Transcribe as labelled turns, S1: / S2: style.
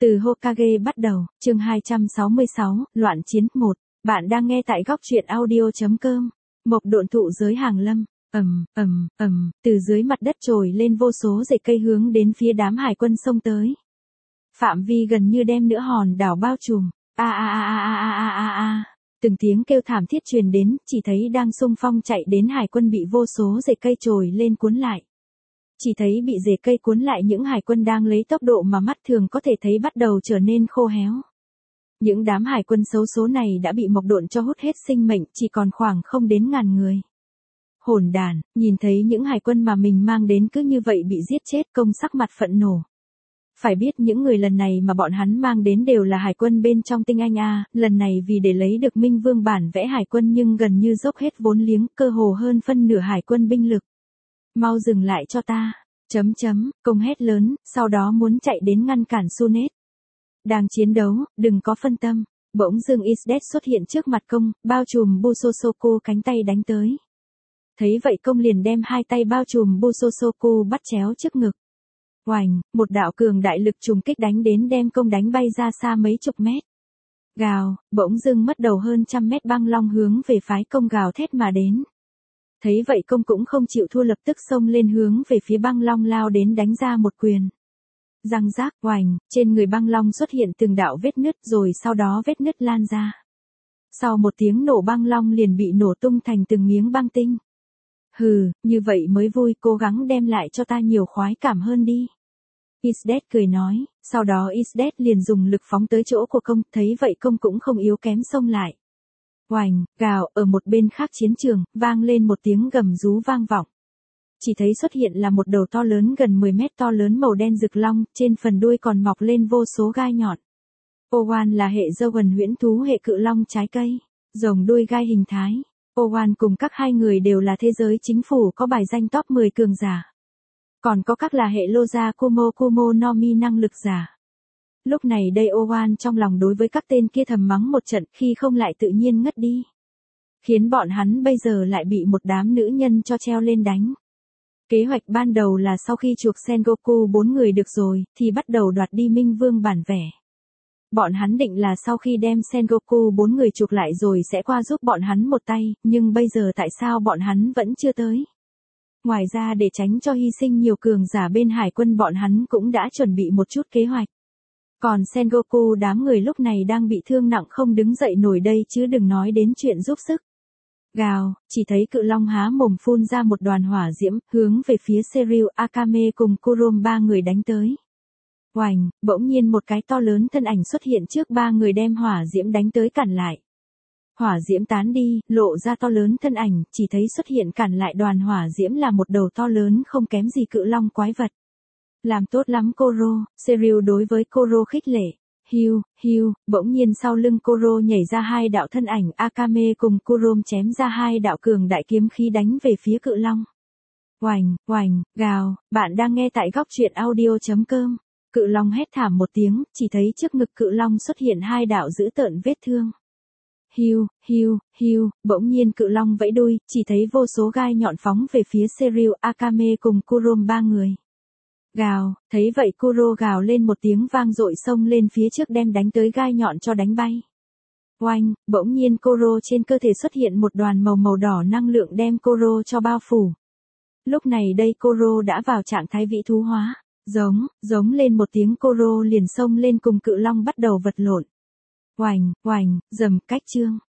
S1: Từ Hokage bắt đầu, chương 266, Loạn chiến 1. Bạn đang nghe tại góc truyện audio.com. Mộc độn thụ giới hàng lâm. Từ dưới mặt đất trồi lên vô số rễ cây hướng đến phía đám hải quân xông tới. Phạm vi gần như đem nửa hòn đảo bao trùm. Từng tiếng kêu thảm thiết truyền đến, chỉ thấy đang xung phong chạy đến hải quân bị vô số rễ cây trồi lên cuốn lại. Chỉ thấy bị rễ cây cuốn lại những hải quân đang lấy tốc độ mà mắt thường có thể thấy bắt đầu trở nên khô héo. Những đám hải quân xấu số này đã bị Mộc độn cho hút hết sinh mệnh, chỉ còn khoảng không đến ngàn người. Hỗn đản, nhìn thấy những hải quân mà mình mang đến cứ như vậy bị giết chết, công sắc mặt phẫn nộ. Phải biết những người lần này mà bọn hắn mang đến đều là hải quân bên trong tinh anh A, lần này vì để lấy được Minh Vương bản vẽ hải quân nhưng gần như dốc hết vốn liếng, cơ hồ hơn phân nửa hải quân binh lực. Mau dừng lại cho ta, công hét lớn, sau đó muốn chạy đến ngăn cản Sunet. Đang chiến đấu, đừng có phân tâm, bỗng dưng Isdet xuất hiện trước mặt công, bao trùm Busosoku cánh tay đánh tới. Thấy vậy công liền đem hai tay bao trùm Busosoku bắt chéo trước ngực. Oành, một đạo cường đại lực trùng kích đánh đến đem công đánh bay ra xa mấy chục mét. Gào, bỗng dưng mất đầu hơn 100 mét băng long hướng về phái công gào thét mà đến. Thấy vậy công cũng không chịu thua lập tức xông lên hướng về phía băng long lao đến đánh ra một quyền. Răng rác, oành, trên người băng long xuất hiện từng đạo vết nứt rồi sau đó vết nứt lan ra. Sau một tiếng nổ băng long liền bị nổ tung thành từng miếng băng tinh. Hừ, như vậy mới vui, cố gắng đem lại cho ta nhiều khoái cảm hơn đi. Isdet cười nói, sau đó Isdet liền dùng lực phóng tới chỗ của công, thấy vậy công cũng không yếu kém xông lại. Oành, gào, ở một bên khác chiến trường, vang lên một tiếng gầm rú vang vọng. Chỉ thấy xuất hiện là một đầu to lớn gần 10 mét to lớn màu đen rực long, trên phần đuôi còn mọc lên vô số gai nhọn. Owan là hệ Zoan huyễn thú hệ cự long trái cây, rồng đuôi gai hình thái. Owan cùng các hai người đều là thế giới chính phủ có bài danh top 10 cường giả. Còn có các là hệ Loza Kumo no Mi năng lực giả. Lúc này đây Owan trong lòng đối với các tên kia thầm mắng một trận khi không lại tự nhiên ngất đi. Khiến bọn hắn bây giờ lại bị một đám nữ nhân cho treo lên đánh. Kế hoạch ban đầu là sau khi chuộc Sengoku 4 người được rồi, thì bắt đầu đoạt đi Minh Vương bản vẽ. Bọn hắn định là sau khi đem Sengoku 4 người chuộc lại rồi sẽ qua giúp bọn hắn một tay, nhưng bây giờ tại sao bọn hắn vẫn chưa tới? Ngoài ra để tránh cho hy sinh nhiều cường giả bên hải quân bọn hắn cũng đã chuẩn bị một chút kế hoạch. Còn Sengoku đám người lúc này đang bị thương nặng không đứng dậy nổi đây chứ đừng nói đến chuyện giúp sức. Gào, chỉ thấy cự long há mồm phun ra một đoàn hỏa diễm, hướng về phía Seryu Akame cùng Kurom ba người đánh tới. Oành, bỗng nhiên một cái to lớn thân ảnh xuất hiện trước ba người đem hỏa diễm đánh tới cản lại. Hỏa diễm tán đi, lộ ra to lớn thân ảnh, chỉ thấy xuất hiện cản lại đoàn hỏa diễm là một đầu to lớn không kém gì cự long quái vật. Làm tốt lắm Koro, Seryu đối với Koro khích lệ. Hiu, bỗng nhiên sau lưng Koro nhảy ra hai đạo thân ảnh, Akame cùng Kurom chém ra hai đạo cường đại kiếm khí đánh về phía cự long. Oành, gào, bạn đang nghe tại góc truyện audio.com. Cự long hét thảm một tiếng, chỉ thấy trước ngực cự long xuất hiện hai đạo dữ tợn vết thương. Hiu, bỗng nhiên cự long vẫy đuôi, chỉ thấy vô số gai nhọn phóng về phía Seryu Akame cùng Kurom ba người. Gào, thấy vậy Kuro gào lên một tiếng vang dội xông lên phía trước đem đánh tới gai nhọn cho đánh bay. Oanh, bỗng nhiên Kuro trên cơ thể xuất hiện một đoàn màu đỏ năng lượng đem Kuro cho bao phủ. Lúc này đây Kuro đã vào trạng thái vĩ thú hóa, giống lên một tiếng Kuro liền xông lên cùng cự long bắt đầu vật lộn. Oành, dầm cách chương.